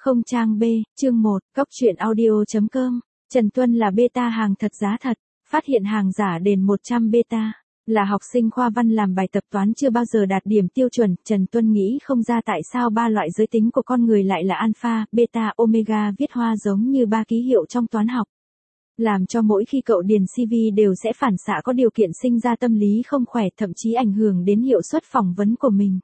Không trang B, chương 1, Cóc truyện audio.com. Trần Tuân là beta hàng thật giá thật, phát hiện hàng giả đền 100 beta. Là học sinh khoa văn làm bài tập toán chưa bao giờ đạt điểm tiêu chuẩn, Trần Tuân nghĩ không ra tại sao ba loại giới tính của con người lại là alpha, beta, omega viết hoa giống như ba ký hiệu trong toán học. Làm cho mỗi khi cậu điền CV đều sẽ phản xạ có điều kiện sinh ra tâm lý không khỏe, thậm chí ảnh hưởng đến hiệu suất phỏng vấn của mình.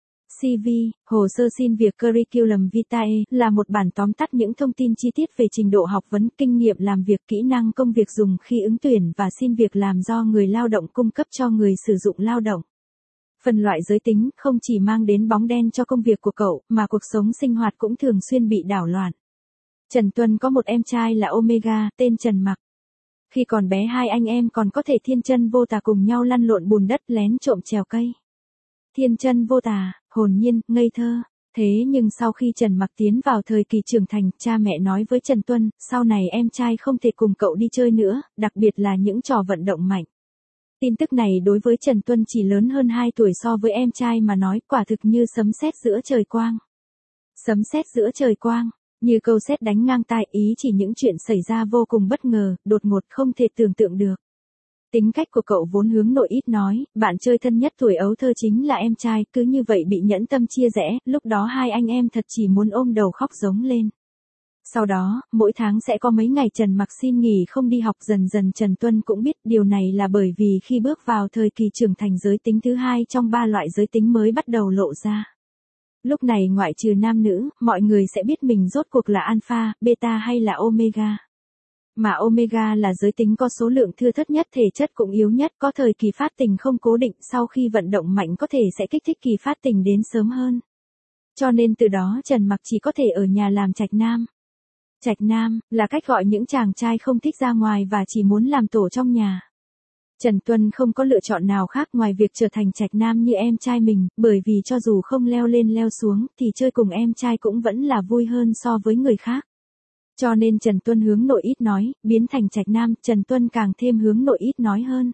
CV, hồ sơ xin việc Curriculum Vitae, là một bản tóm tắt những thông tin chi tiết về trình độ học vấn, kinh nghiệm làm việc, kỹ năng công việc dùng khi ứng tuyển và xin việc làm do người lao động cung cấp cho người sử dụng lao động. Phân loại giới tính không chỉ mang đến bóng đen cho công việc của cậu, mà cuộc sống sinh hoạt cũng thường xuyên bị đảo loạn. Trần Tuân có một em trai là Omega, tên Trần Mặc. Khi còn bé hai anh em còn có thể thiên chân vô tà cùng nhau lăn lộn bùn đất, lén trộm trèo cây. Thiên chân vô tà, hồn nhiên, ngây thơ. Thế nhưng sau khi Trần Mặc tiến vào thời kỳ trưởng thành, cha mẹ nói với Trần Tuân, sau này em trai không thể cùng cậu đi chơi nữa, đặc biệt là những trò vận động mạnh. Tin tức này đối với Trần Tuân chỉ lớn hơn 2 tuổi so với em trai mà nói, quả thực như sấm sét giữa trời quang. Sấm sét giữa trời quang, như câu sét đánh ngang tai, ý chỉ những chuyện xảy ra vô cùng bất ngờ, đột ngột không thể tưởng tượng được. Tính cách của cậu vốn hướng nội ít nói, bạn chơi thân nhất tuổi ấu thơ chính là em trai, cứ như vậy bị nhẫn tâm chia rẽ, lúc đó hai anh em thật chỉ muốn ôm đầu khóc giống lên. Sau đó, mỗi tháng sẽ có mấy ngày Trần Mặc xin nghỉ không đi học, dần dần Trần Tuân cũng biết điều này là bởi vì khi bước vào thời kỳ trưởng thành giới tính thứ hai trong 3 loại giới tính mới bắt đầu lộ ra. Lúc này ngoại trừ nam nữ, mọi người sẽ biết mình rốt cuộc là alpha, beta hay là omega. Mà omega là giới tính có số lượng thưa thớt nhất, thể chất cũng yếu nhất, có thời kỳ phát tình không cố định, sau khi vận động mạnh có thể sẽ kích thích kỳ phát tình đến sớm hơn. Cho nên từ đó Trần Mặc chỉ có thể ở nhà làm trạch nam. Trạch nam là cách gọi những chàng trai không thích ra ngoài và chỉ muốn làm tổ trong nhà. Trần Tuân không có lựa chọn nào khác ngoài việc trở thành trạch nam như em trai mình, bởi vì cho dù không leo lên leo xuống thì chơi cùng em trai cũng vẫn là vui hơn so với người khác. Cho nên Trần Tuân hướng nội ít nói, biến thành trạch nam, Trần Tuân càng thêm hướng nội ít nói hơn.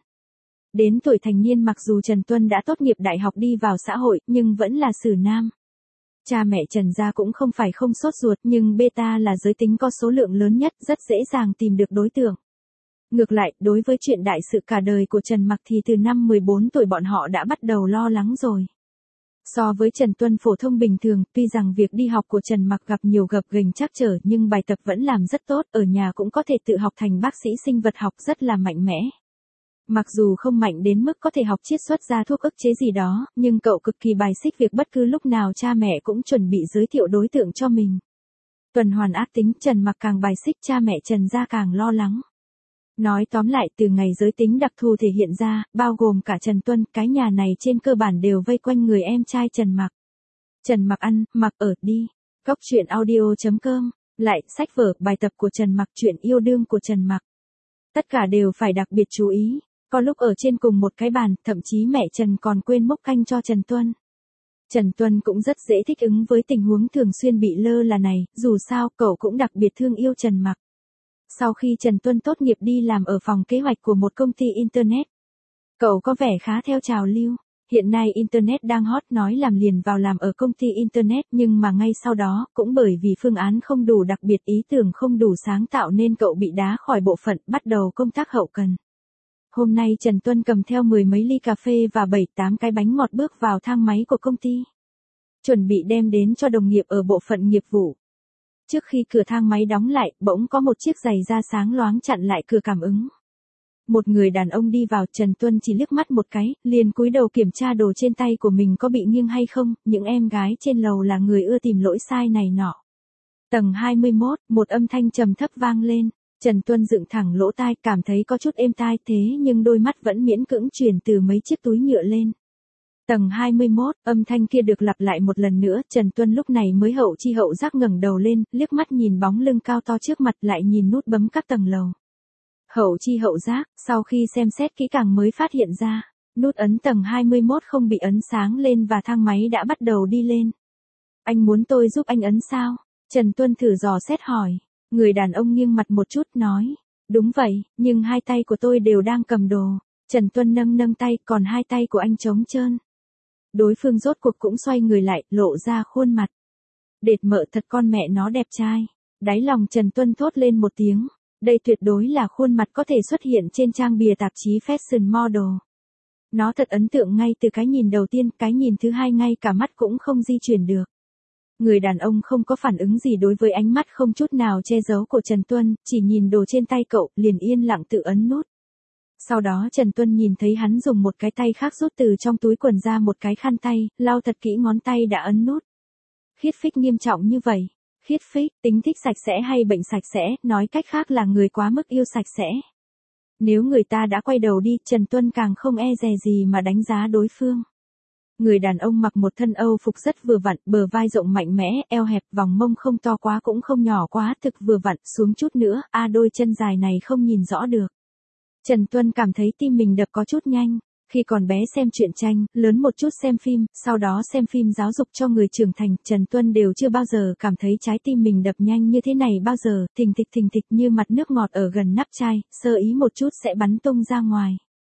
Đến tuổi thành niên mặc dù Trần Tuân đã tốt nghiệp đại học đi vào xã hội, nhưng vẫn là xử nam. Cha mẹ Trần gia cũng không phải không sốt ruột, nhưng beta là giới tính có số lượng lớn nhất, rất dễ dàng tìm được đối tượng. Ngược lại, đối với chuyện đại sự cả đời của Trần Mặc thì từ năm 14 tuổi bọn họ đã bắt đầu lo lắng rồi. So với Trần Tuân phổ thông bình thường, tuy rằng việc đi học của Trần Mặc gặp nhiều gập ghềnh trắc trở nhưng bài tập vẫn làm rất tốt, ở nhà cũng có thể tự học thành bác sĩ sinh vật học, rất là mạnh mẽ. Mặc dù không mạnh đến mức có thể học chiết xuất ra thuốc ức chế gì đó, nhưng cậu cực kỳ bài xích việc bất cứ lúc nào cha mẹ cũng chuẩn bị giới thiệu đối tượng cho mình. Tuần hoàn ác tính, Trần Mặc càng bài xích, cha mẹ Trần gia càng lo lắng. Nói tóm lại, từ ngày giới tính đặc thù thể hiện ra, bao gồm cả Trần Tuân, cái nhà này trên cơ bản đều vây quanh người em trai Trần Mặc. Trần Mặc ăn, mặc ở, đi. Cóc truyện audio.com. Lại, sách vở, bài tập của Trần Mặc, chuyện yêu đương của Trần Mặc. Tất cả đều phải đặc biệt chú ý. Có lúc ở trên cùng một cái bàn, thậm chí mẹ Trần còn quên múc canh cho Trần Tuân. Trần Tuân cũng rất dễ thích ứng với tình huống thường xuyên bị lơ là này, dù sao, cậu cũng đặc biệt thương yêu Trần Mặc. Sau khi Trần Tuân tốt nghiệp đi làm ở phòng kế hoạch của một công ty Internet. Cậu có vẻ khá theo trào lưu. Hiện nay Internet đang hot, nói làm liền vào làm ở công ty Internet, nhưng mà ngay sau đó, cũng bởi vì phương án không đủ đặc biệt, ý tưởng không đủ sáng tạo nên cậu bị đá khỏi bộ phận, bắt đầu công tác hậu cần. Hôm nay Trần Tuân cầm theo 10 mấy ly cà phê và 7-8 cái bánh ngọt bước vào thang máy của công ty. Chuẩn bị đem đến cho đồng nghiệp ở bộ phận nghiệp vụ. Trước khi cửa thang máy đóng lại, bỗng có một chiếc giày da sáng loáng chặn lại cửa cảm ứng. Một người đàn ông đi vào, Trần Tuân chỉ liếc mắt một cái, liền cúi đầu kiểm tra đồ trên tay của mình có bị nghiêng hay không, những em gái trên lầu là người ưa tìm lỗi sai này nọ. Tầng 21, một âm thanh trầm thấp vang lên, Trần Tuân dựng thẳng lỗ tai, cảm thấy có chút êm tai, thế nhưng đôi mắt vẫn miễn cưỡng chuyển từ mấy chiếc túi nhựa lên. Tầng 21, âm thanh kia được lặp lại một lần nữa, Trần Tuân lúc này mới hậu chi hậu giác ngẩng đầu lên, liếc mắt nhìn bóng lưng cao to trước mặt, lại nhìn nút bấm các tầng lầu. Hậu chi hậu giác, sau khi xem xét kỹ càng mới phát hiện ra, nút ấn tầng 21 không bị ấn sáng lên và thang máy đã bắt đầu đi lên. Anh muốn tôi giúp anh ấn sao? Trần Tuân thử dò xét hỏi. Người đàn ông nghiêng mặt một chút nói, đúng vậy, nhưng hai tay của tôi đều đang cầm đồ. Trần Tuân nâng tay, còn hai tay của anh trống trơn. Đối phương rốt cuộc cũng xoay người lại, lộ ra khuôn mặt. Đệt mợ thật con mẹ nó đẹp trai. Đáy lòng Trần Tuân thốt lên một tiếng. Đây tuyệt đối là khuôn mặt có thể xuất hiện trên trang bìa tạp chí Fashion Model. Nó thật ấn tượng ngay từ cái nhìn đầu tiên, cái nhìn thứ hai ngay cả mắt cũng không di chuyển được. Người đàn ông không có phản ứng gì đối với ánh mắt không chút nào che giấu của Trần Tuân, chỉ nhìn đồ trên tay cậu, liền yên lặng tự ấn nút. Sau đó Trần Tuân nhìn thấy hắn dùng một cái tay khác rút từ trong túi quần ra một cái khăn tay, lau thật kỹ ngón tay đã ấn nút. Khiết phích nghiêm trọng như vậy. Khiết phích, tính thích sạch sẽ hay bệnh sạch sẽ, nói cách khác là người quá mức yêu sạch sẽ. Nếu người ta đã quay đầu đi, Trần Tuân càng không e dè gì mà đánh giá đối phương. Người đàn ông mặc một thân Âu phục rất vừa vặn, bờ vai rộng mạnh mẽ, eo hẹp, vòng mông không to quá cũng không nhỏ quá, thực vừa vặn, xuống chút nữa, đôi chân dài này không nhìn rõ được. Trần Tuân cảm thấy tim mình đập có chút nhanh. Khi còn bé xem truyện tranh, lớn một chút xem phim, sau đó xem phim giáo dục cho người trưởng thành, Trần Tuân đều chưa bao giờ cảm thấy trái tim mình đập nhanh như thế này bao giờ, thình thịch như mặt nước ngọt ở gần nắp chai, sơ ý một chút sẽ bắn tung ra ngoài.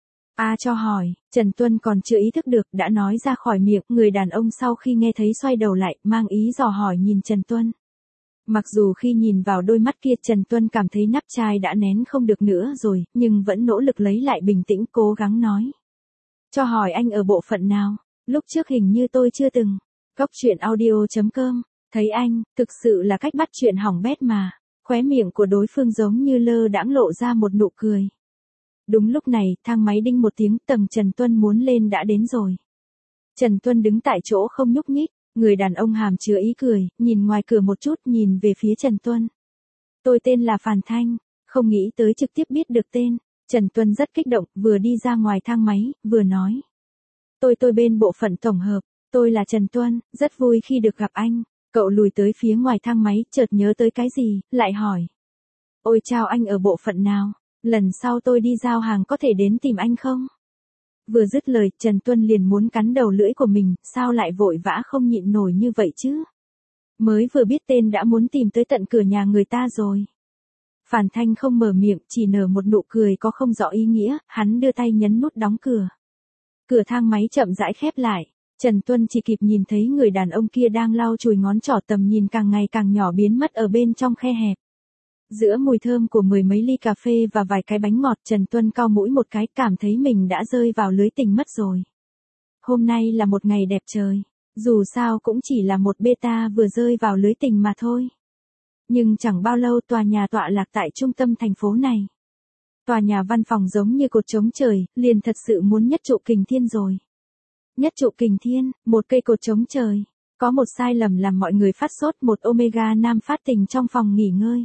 Cho hỏi, Trần Tuân còn chưa ý thức được, đã nói ra khỏi miệng, người đàn ông sau khi nghe thấy xoay đầu lại, mang ý dò hỏi nhìn Trần Tuân. Mặc dù khi nhìn vào đôi mắt kia Trần Tuân cảm thấy nắp chai đã nén không được nữa rồi, nhưng vẫn nỗ lực lấy lại bình tĩnh cố gắng nói. Cho hỏi anh ở bộ phận nào? Lúc trước hình như tôi chưa từng. Cóc truyện audio.com. Thấy anh, thực sự là cách bắt chuyện hỏng bét mà. Khóe miệng của đối phương giống như lơ đãng lộ ra một nụ cười. Đúng lúc này, thang máy đinh một tiếng, tầng Trần Tuân muốn lên đã đến rồi. Trần Tuân đứng tại chỗ không nhúc nhích, người đàn ông hàm chứa ý cười, nhìn ngoài cửa một chút, nhìn về phía Trần Tuân. Tôi tên là Phàn Thanh, không nghĩ tới trực tiếp biết được tên. Trần Tuân rất kích động, vừa đi ra ngoài thang máy, vừa nói. Tôi bên bộ phận tổng hợp, tôi là Trần Tuân, rất vui khi được gặp anh. Cậu lùi tới phía ngoài thang máy, chợt nhớ tới cái gì, lại hỏi. Ôi chao, anh ở bộ phận nào? Lần sau tôi đi giao hàng có thể đến tìm anh không? Vừa dứt lời, Trần Tuân liền muốn cắn đầu lưỡi của mình, sao lại vội vã không nhịn nổi như vậy chứ? Mới vừa biết tên đã muốn tìm tới tận cửa nhà người ta rồi. Phàn Thanh không mở miệng, chỉ nở một nụ cười có không rõ ý nghĩa, hắn đưa tay nhấn nút đóng cửa. Cửa thang máy chậm rãi khép lại, Trần Tuân chỉ kịp nhìn thấy người đàn ông kia đang lau chùi ngón trỏ, tầm nhìn càng ngày càng nhỏ biến mất ở bên trong khe hẹp. Giữa mùi thơm của mười mấy ly cà phê và vài cái bánh ngọt, Trần Tuân cau mũi một cái, cảm thấy mình đã rơi vào lưới tình mất rồi. Hôm nay là một ngày đẹp trời, dù sao cũng chỉ là một beta vừa rơi vào lưới tình mà thôi. Nhưng chẳng bao lâu tòa nhà tọa lạc tại trung tâm thành phố này. Tòa nhà văn phòng giống như cột trống trời, liền thật sự muốn nhất trụ kình thiên rồi. Nhất trụ kình thiên, một cây cột trống trời. Có một sai lầm làm mọi người phát sốt, một Omega nam phát tình trong phòng nghỉ ngơi.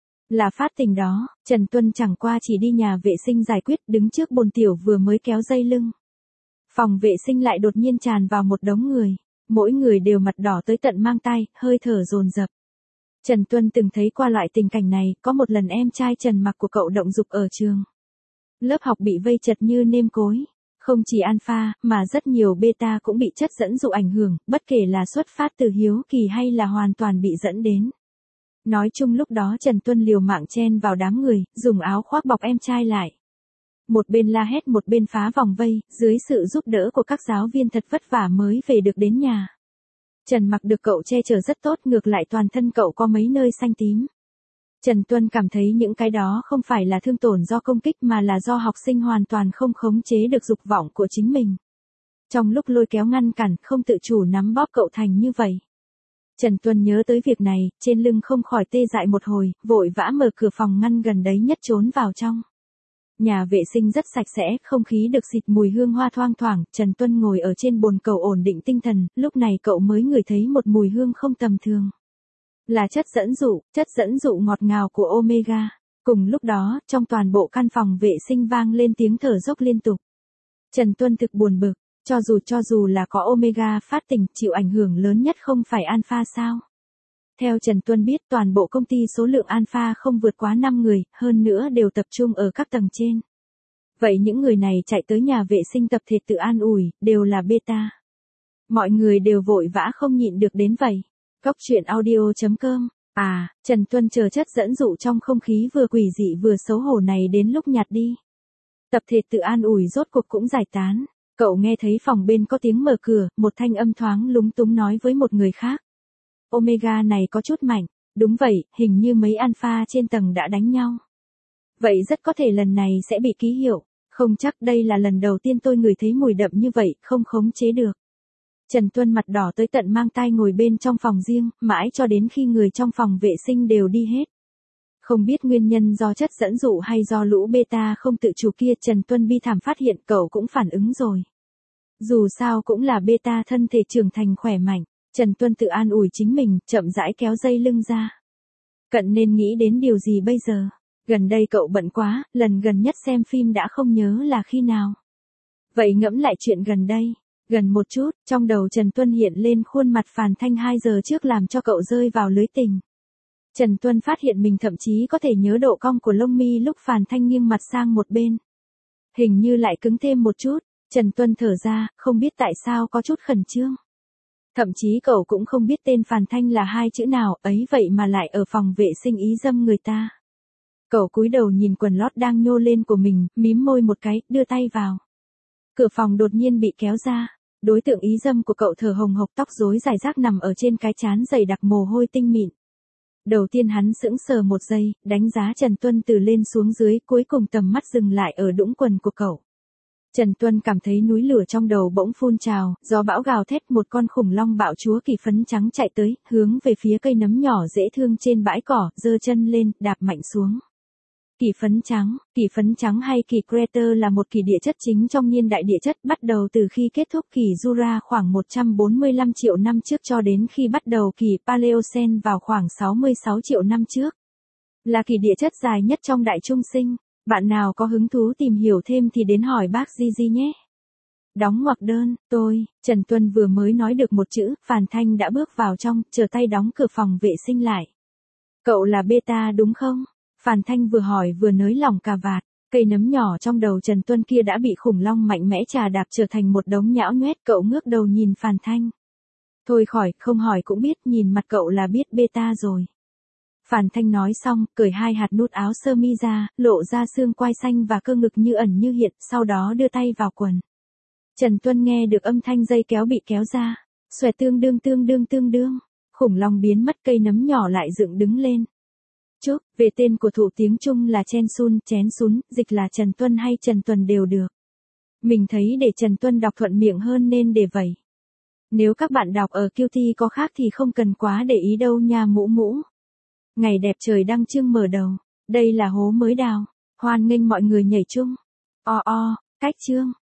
Là phát tình đó, Trần Tuân chẳng qua chỉ đi nhà vệ sinh giải quyết, đứng trước bồn tiểu vừa mới kéo dây lưng. Phòng vệ sinh lại đột nhiên tràn vào một đống người, mỗi người đều mặt đỏ tới tận mang tai, hơi thở dồn dập. Trần Tuân từng thấy qua loại tình cảnh này, có một lần em trai Trần Mặc của cậu động dục ở trường. Lớp học bị vây chật như nêm cối. Không chỉ alpha, mà rất nhiều beta cũng bị chất dẫn dụ ảnh hưởng, bất kể là xuất phát từ hiếu kỳ hay là hoàn toàn bị dẫn đến. Nói chung lúc đó Trần Tuân liều mạng chen vào đám người, dùng áo khoác bọc em trai lại. Một bên la hét một bên phá vòng vây, dưới sự giúp đỡ của các giáo viên thật vất vả mới về được đến nhà. Trần Mặc được cậu che chở rất tốt, ngược lại toàn thân cậu có mấy nơi xanh tím. Trần Tuân cảm thấy những cái đó không phải là thương tổn do công kích mà là do học sinh hoàn toàn không khống chế được dục vọng của chính mình. Trong lúc lôi kéo ngăn cản, không tự chủ nắm bóp cậu thành như vậy. Trần Tuân nhớ tới việc này, trên lưng không khỏi tê dại một hồi, vội vã mở cửa phòng ngăn gần đấy nhất trốn vào trong. Nhà vệ sinh rất sạch sẽ, không khí được xịt mùi hương hoa thoang thoảng, Trần Tuân ngồi ở trên bồn cầu ổn định tinh thần, lúc này cậu mới ngửi thấy một mùi hương không tầm thường. Là chất dẫn dụ ngọt ngào của Omega. Cùng lúc đó, trong toàn bộ căn phòng vệ sinh vang lên tiếng thở dốc liên tục. Trần Tuân thực buồn bực, cho dù là có Omega phát tình, chịu ảnh hưởng lớn nhất không phải alpha sao? Theo Trần Tuân biết, toàn bộ công ty số lượng alpha không vượt quá 5 người, hơn nữa đều tập trung ở các tầng trên. Vậy những người này chạy tới nhà vệ sinh tập thể tự an ủi, đều là beta. Mọi người đều vội vã không nhịn được đến vậy. Cóc truyện audio.com. Trần Tuân chờ chất dẫn dụ trong không khí vừa quỷ dị vừa xấu hổ này đến lúc nhạt đi. Tập thể tự an ủi rốt cuộc cũng giải tán. Cậu nghe thấy phòng bên có tiếng mở cửa, một thanh âm thoáng lúng túng nói với một người khác. Omega này có chút mạnh. Đúng vậy, hình như mấy alpha trên tầng đã đánh nhau. Vậy rất có thể lần này sẽ bị ký hiệu. Không chắc, đây là lần đầu tiên tôi ngửi thấy mùi đậm như vậy, không khống chế được. Trần Tuân mặt đỏ tới tận mang tai ngồi bên trong phòng riêng, mãi cho đến khi người trong phòng vệ sinh đều đi hết. Không biết nguyên nhân do chất dẫn dụ hay do lũ beta không tự chủ kia, Trần Tuân bi thảm phát hiện cậu cũng phản ứng rồi. Dù sao cũng là beta thân thể trưởng thành khỏe mạnh, Trần Tuân tự an ủi chính mình, chậm rãi kéo dây lưng ra. Cận nên nghĩ đến điều gì bây giờ? Gần đây cậu bận quá, lần gần nhất xem phim đã không nhớ là khi nào. Vậy ngẫm lại chuyện gần đây. Gần một chút, trong đầu Trần Tuân hiện lên khuôn mặt Phàn Thanh 2 giờ trước làm cho cậu rơi vào lưới tình. Trần Tuân phát hiện mình thậm chí có thể nhớ độ cong của lông mi lúc Phàn Thanh nghiêng mặt sang một bên. Hình như lại cứng thêm một chút, Trần Tuân thở ra, không biết tại sao có chút khẩn trương. Thậm chí cậu cũng không biết tên Phàn Thanh là hai chữ nào, ấy vậy mà lại ở phòng vệ sinh ý dâm người ta. Cậu cúi đầu nhìn quần lót đang nhô lên của mình, mím môi một cái, đưa tay vào. Cửa phòng đột nhiên bị kéo ra. Đối tượng ý dâm của cậu thở hồng hộc, tóc rối rải rác nằm ở trên cái trán dày đặc mồ hôi tinh mịn. Đầu tiên hắn sững sờ một giây, đánh giá Trần Tuân từ lên xuống dưới, cuối cùng tầm mắt dừng lại ở đũng quần của cậu. Trần Tuân cảm thấy núi lửa trong đầu bỗng phun trào, gió bão gào thét, một con khủng long bạo chúa kỳ phấn trắng chạy tới, hướng về phía cây nấm nhỏ dễ thương trên bãi cỏ, giơ chân lên, đạp mạnh xuống. Kỳ phấn trắng hay kỳ Crater là một kỳ địa chất chính trong niên đại địa chất, bắt đầu từ khi kết thúc kỳ Jura khoảng 145 triệu năm trước cho đến khi bắt đầu kỳ Paleocene vào khoảng 66 triệu năm trước. Là kỳ địa chất dài nhất trong đại trung sinh. Bạn nào có hứng thú tìm hiểu thêm thì đến hỏi bác Gigi nhé. Đóng ngoặc đơn, Trần Tuân vừa mới nói được một chữ, Phàn Thanh đã bước vào trong, chờ tay đóng cửa phòng vệ sinh lại. Cậu là beta đúng không? Phàn Thanh vừa hỏi vừa nới lỏng cà vạt, cây nấm nhỏ trong đầu Trần Tuân kia đã bị khủng long mạnh mẽ chà đạp trở thành một đống nhão nhoét, cậu ngước đầu nhìn Phàn Thanh. Thôi khỏi, không hỏi cũng biết, nhìn mặt cậu là biết beta rồi. Phàn Thanh nói xong, cởi hai hạt nút áo sơ mi ra, lộ ra xương quai xanh và cơ ngực như ẩn như hiện, sau đó đưa tay vào quần. Trần Tuân nghe được âm thanh dây kéo bị kéo ra, xòe tương đương, khủng long biến mất, cây nấm nhỏ lại dựng đứng lên. Chúc, về tên của thủ tiếng Trung là chén sún, dịch là Trần Tuân hay Trần Tuần đều được. Mình thấy để Trần Tuân đọc thuận miệng hơn nên để vậy. Nếu các bạn đọc ở QT có khác thì không cần quá để ý đâu nha mũ. Ngày đẹp trời đăng chương mở đầu. Đây là hố mới đào. Hoan nghênh mọi người nhảy chung. Cách chương.